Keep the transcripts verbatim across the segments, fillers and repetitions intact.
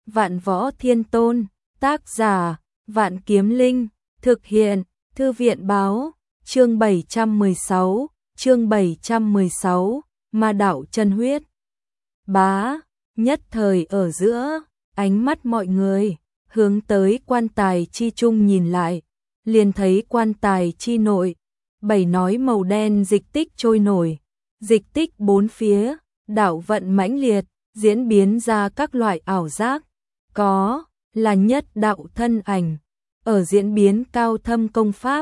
Vạn Võ Thiên Tôn, tác giả, Vạn Kiếm Linh, thực hiện, Thư viện báo, chương bảy trăm mười sáu, chương bảy trăm mười sáu, Ma đạo chân huyết. Bá, nhất thời ở giữa, ánh mắt mọi người hướng tới quan tài chi trung nhìn lại, liền thấy quan tài chi nội, bảy nói màu đen dịch tích trôi nổi, dịch tích bốn phía, đạo vận mãnh liệt, diễn biến ra các loại ảo giác, có là nhất đạo thân ảnh, ở diễn biến cao thâm công pháp,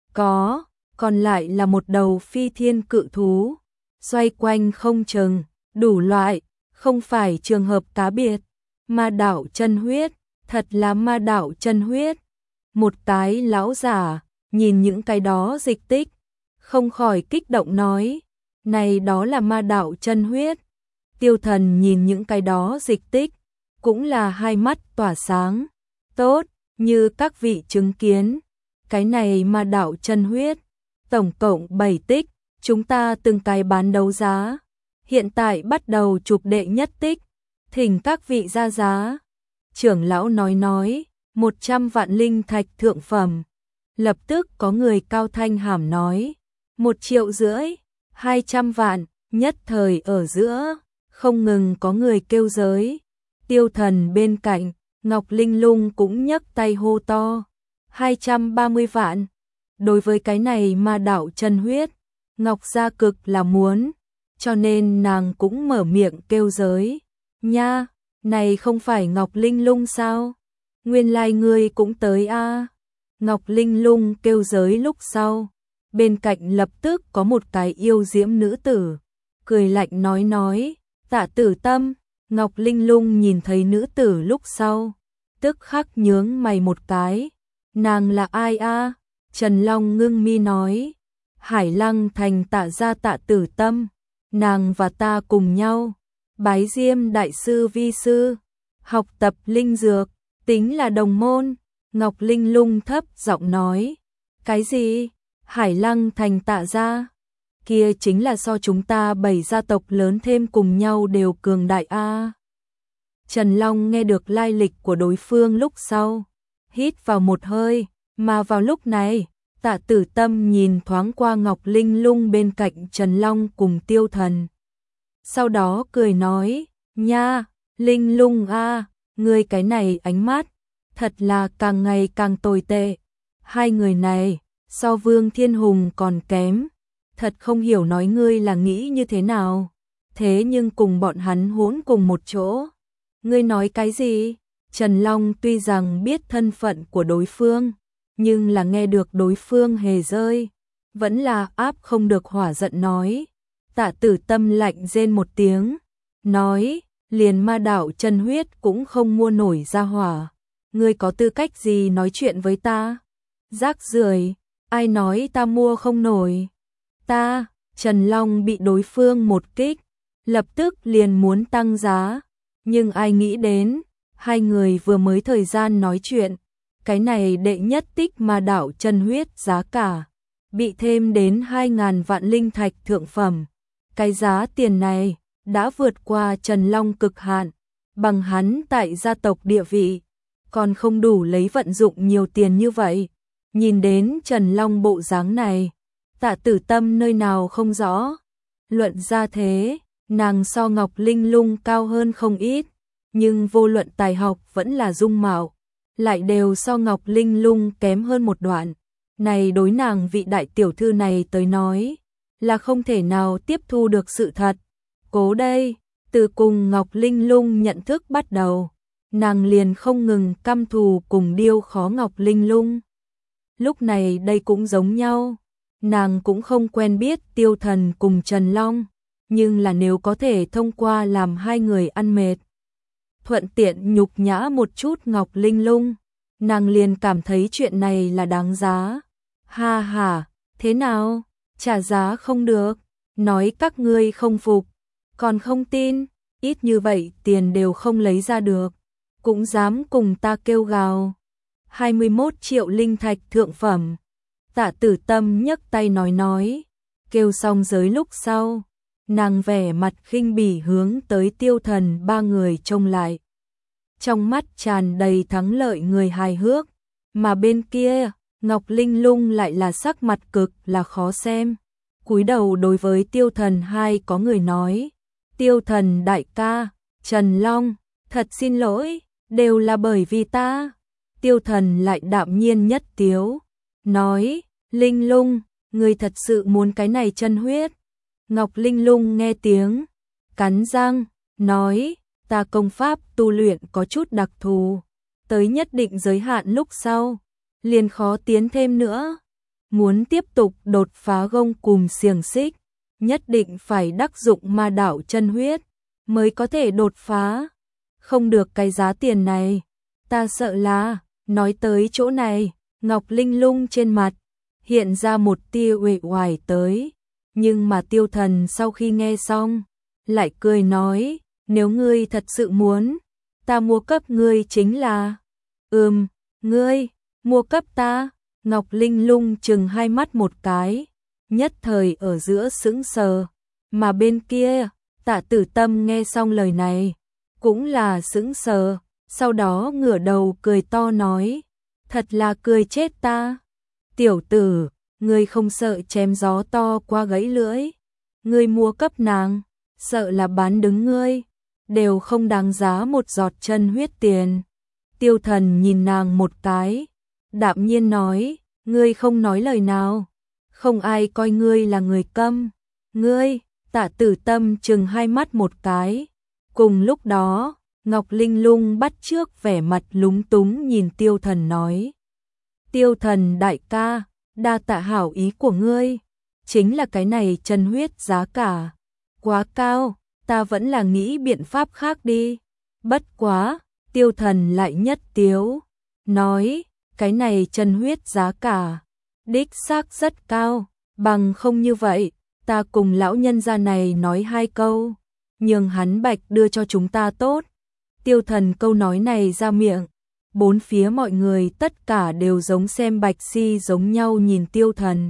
có, còn lại là một đầu phi thiên cự thú, xoay quanh không chừng, đủ loại, không phải trường hợp cá biệt, ma đạo chân huyết, thật là ma đạo chân huyết. Một cái lão giả, nhìn những cái đó dịch tích, không khỏi kích động nói, này đó là ma đạo chân huyết. Tiêu Thần nhìn những cái đó dịch tích, cũng là hai mắt tỏa sáng, tốt, như các vị chứng kiến, cái này ma đạo chân huyết, tổng cộng bảy tích, chúng ta từng cái bán đấu giá, hiện tại bắt đầu chụp đệ nhất tích, thỉnh các vị ra giá. Trưởng lão nói nói, một trăm vạn linh thạch thượng phẩm, lập tức có người cao thanh hàm nói, một triệu rưỡi, hai trăm vạn, nhất thời ở giữa, không ngừng có người kêu giới. Tiêu Thần bên cạnh, Ngọc Linh Lung cũng nhấc tay hô to, hai trăm ba mươi vạn. Đối với cái này ma đạo chân huyết, Ngọc gia cực là muốn, cho nên nàng cũng mở miệng kêu giới. Nha, này không phải Ngọc Linh Lung sao? Nguyên lai ngươi cũng tới a. À? Ngọc Linh Lung kêu giới lúc sau, bên cạnh lập tức có một cái yêu diễm nữ tử, cười lạnh nói nói, Tạ Tử Tâm. Ngọc Linh Lung nhìn thấy nữ tử lúc sau, tức khắc nhướng mày một cái, nàng là ai a? À? Trần Long ngưng mi nói, Hải Lăng Thành Tạ gia Tạ Tử Tâm, nàng và ta cùng nhau, bái Diêm đại sư vi sư, học tập linh dược, tính là đồng môn. Ngọc Linh Lung thấp giọng nói, cái gì? Hải Lăng Thành Tạ gia? Kia chính là so chúng ta bảy gia tộc lớn thêm cùng nhau đều cường đại a. Trần Long nghe được lai lịch của đối phương lúc sau, hít vào một hơi, mà vào lúc này, Tạ Tử Tâm nhìn thoáng qua Ngọc Linh Lung bên cạnh Trần Long cùng Tiêu Thần. Sau đó cười nói, nha, Linh Lung a, ngươi cái này ánh mắt, thật là càng ngày càng tồi tệ. Hai người này, so Vương Thiên Hùng còn kém. Thật không hiểu nói ngươi là nghĩ như thế nào, thế nhưng cùng bọn hắn hỗn cùng một chỗ. Ngươi nói cái gì? Trần Long tuy rằng biết thân phận của đối phương, nhưng là nghe được đối phương hề rơi, vẫn là áp không được hỏa giận nói. Tạ Tử Tâm lạnh rên một tiếng, nói, liền ma đạo chân huyết cũng không mua nổi ra hỏa. Ngươi có tư cách gì nói chuyện với ta? Rác rưởi, ai nói ta mua không nổi? Ta, Trần Long bị đối phương một kích, lập tức liền muốn tăng giá, nhưng ai nghĩ đến, hai người vừa mới thời gian nói chuyện, cái này đệ nhất tích ma đạo chân huyết giá cả, bị thêm đến hai ngàn vạn linh thạch thượng phẩm. Cái giá tiền này, đã vượt qua Trần Long cực hạn, bằng hắn tại gia tộc địa vị, còn không đủ lấy vận dụng nhiều tiền như vậy. Nhìn đến Trần Long bộ dáng này, Tạ Tử Tâm nơi nào không rõ, luận ra thế, nàng so Ngọc Linh Lung cao hơn không ít, nhưng vô luận tài học vẫn là dung mạo, lại đều so Ngọc Linh Lung kém hơn một đoạn. Này đối nàng vị đại tiểu thư này tới nói, là không thể nào tiếp thu được sự thật. Cố đây, từ cùng Ngọc Linh Lung nhận thức bắt đầu, nàng liền không ngừng căm thù cùng điêu khó Ngọc Linh Lung. Lúc này đây cũng giống nhau. Nàng cũng không quen biết Tiêu Thần cùng Trần Long, nhưng là nếu có thể thông qua làm hai người ăn mệt, thuận tiện nhục nhã một chút Ngọc Linh Lung, nàng liền cảm thấy chuyện này là đáng giá. Ha ha, thế nào? Trả giá không được, nói các ngươi không phục, còn không tin, ít như vậy tiền đều không lấy ra được, cũng dám cùng ta kêu gào. hai mươi mốt triệu linh thạch thượng phẩm. Tạ Tử Tâm nhấc tay nói nói, kêu xong giới lúc sau, nàng vẻ mặt khinh bỉ hướng tới Tiêu Thần ba người trông lại. trong mắt tràn đầy thắng lợi người hài hước, mà bên kia, Ngọc Linh Lung lại là sắc mặt cực là khó xem. Cúi đầu đối với Tiêu Thần hai có người nói, Tiêu Thần đại ca, Trần Long, thật xin lỗi, đều là bởi vì ta. Tiêu Thần lại đạm nhiên nhất tiếu, nói, Linh Lung, người thật sự muốn cái này chân huyết. Ngọc Linh Lung nghe tiếng, cắn răng, nói, ta công pháp tu luyện có chút đặc thù, tới nhất định giới hạn lúc sau, liền khó tiến thêm nữa. Muốn tiếp tục đột phá gông cùm xiềng xích, nhất định phải đắc dụng ma đạo chân huyết, mới có thể đột phá. Không được cái giá tiền này, ta sợ là, nói tới chỗ này, Ngọc Linh Lung trên mặt, hiện ra một tia uể oải tới. Nhưng mà Tiêu Thần sau khi nghe xong, lại cười nói, nếu ngươi thật sự muốn, ta mua cấp ngươi chính là, ừm, ngươi, mua cấp ta. Ngọc Linh Lung chừng hai mắt một cái, nhất thời ở giữa sững sờ, mà bên kia, Tạ Tử Tâm nghe xong lời này, cũng là sững sờ, sau đó ngửa đầu cười to nói, thật là cười chết ta. Tiểu tử, ngươi không sợ chém gió to qua gãy lưỡi, ngươi mua cấp nàng, sợ là bán đứng ngươi, đều không đáng giá một giọt chân huyết tiền. Tiêu Thần nhìn nàng một cái, đạm nhiên nói, ngươi không nói lời nào, không ai coi ngươi là người câm. Ngươi, Tạ Tử Tâm chừng hai mắt một cái. Cùng lúc đó, Ngọc Linh Lung bắt chước vẻ mặt lúng túng nhìn Tiêu Thần nói, Tiêu Thần đại ca, đa tạ hảo ý của ngươi, chính là cái này chân huyết giá cả quá cao, ta vẫn là nghĩ biện pháp khác đi. Bất quá, Tiêu Thần lại nhất tiếu, nói, cái này chân huyết giá cả, đích xác rất cao, bằng không như vậy, ta cùng lão nhân gia này nói hai câu, nhường hắn bạch đưa cho chúng ta tốt. Tiêu Thần câu nói này ra miệng, bốn phía mọi người tất cả đều giống xem bạch si giống nhau nhìn Tiêu Thần.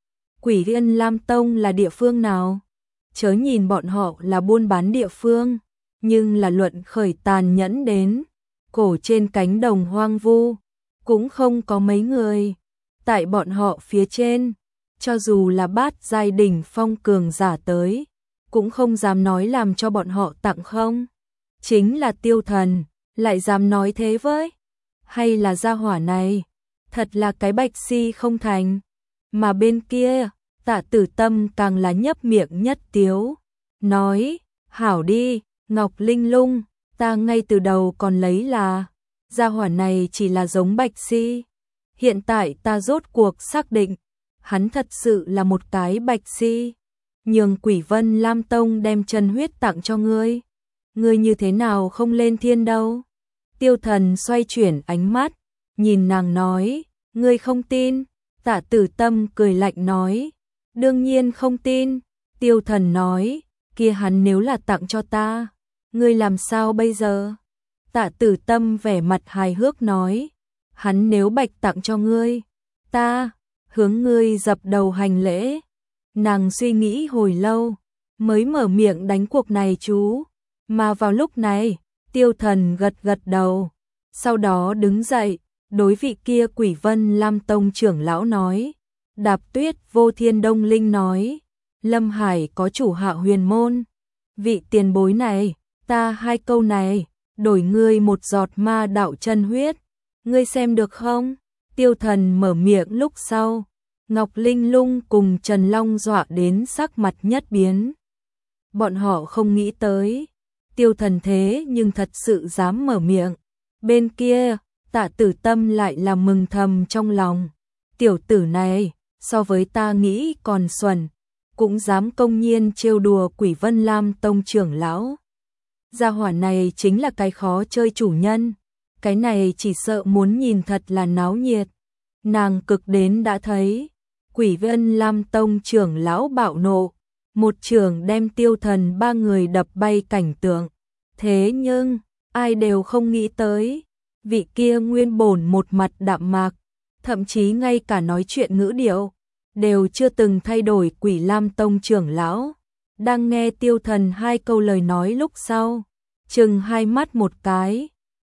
Quỷ Yên Lam Tông là địa phương nào? Chớ nhìn bọn họ là buôn bán địa phương, nhưng là luận khởi tàn nhẫn đến, cổ trên cánh đồng hoang vu, cũng không có mấy người. Tại bọn họ phía trên, cho dù là bát giai đỉnh phong cường giả tới, cũng không dám nói làm cho bọn họ tặng không. Chính là Tiêu Thần, lại dám nói thế với, hay là gia hỏa này, thật là cái bạch si không thành. Mà bên kia, Tạ Tử Tâm càng là nhấp miệng nhất tiếu, nói, hảo đi, Ngọc Linh Lung, ta ngay từ đầu còn lấy là, gia hỏa này chỉ là giống bạch si. Hiện tại ta rốt cuộc xác định, hắn thật sự là một cái bạch si. Nhường Quỷ Vân Lam Tông đem chân huyết tặng cho ngươi, ngươi như thế nào không lên thiên đâu. Tiêu Thần xoay chuyển ánh mắt, nhìn nàng nói, ngươi không tin. Tạ Tử Tâm cười lạnh nói, đương nhiên không tin. Tiêu Thần nói, kia hắn nếu là tặng cho ta, ngươi làm sao bây giờ? Tạ Tử Tâm vẻ mặt hài hước nói, hắn nếu bạch tặng cho ngươi, ta hướng ngươi dập đầu hành lễ. Nàng suy nghĩ hồi lâu, mới mở miệng đánh cuộc này chú. Mà vào lúc này, Tiêu Thần gật gật đầu, sau đó đứng dậy, đối vị kia Quỷ Vân Lam Tông trưởng lão nói, Đạp Tuyết Vô Thiên Đông Linh nói, Lâm Hải có chủ hạ huyền môn, vị tiền bối này, ta hai câu này, đổi ngươi một giọt ma đạo chân huyết, ngươi xem được không? Tiêu Thần mở miệng lúc sau, Ngọc Linh Lung cùng Trần Long dọa đến sắc mặt nhất biến. Bọn họ không nghĩ tới, Tiêu Thần thế nhưng thật sự dám mở miệng. Bên kia, Tạ Tử Tâm lại là mừng thầm trong lòng. Tiểu tử này, so với ta nghĩ còn xuẩn, cũng dám công nhiên trêu đùa Quỷ Vân Lam Tông trưởng lão. Gia hỏa này chính là cái khó chơi chủ nhân, cái này chỉ sợ muốn nhìn thật là náo nhiệt. Nàng cực đến đã thấy, Quỷ Vân Lam Tông trưởng lão bạo nộ, một trường đem Tiêu Thần ba người đập bay cảnh tượng. Thế nhưng, ai đều không nghĩ tới, vị kia nguyên bổn một mặt đạm mạc, thậm chí ngay cả nói chuyện ngữ điệu, đều chưa từng thay đổi Quỷ Lam Tông trưởng lão. Đang nghe Tiêu Thần hai câu lời nói lúc sau, chừng hai mắt một cái,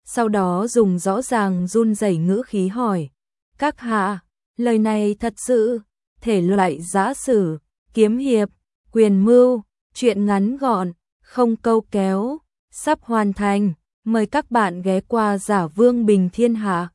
sau đó dùng rõ ràng run rẩy ngữ khí hỏi, các hạ, lời này thật sự, thể loại giã sử, kiếm hiệp, quyền mưu, truyện ngắn gọn, không câu kéo, sắp hoàn thành, mời các bạn ghé qua Giả Vương Bình Thiên Hạ.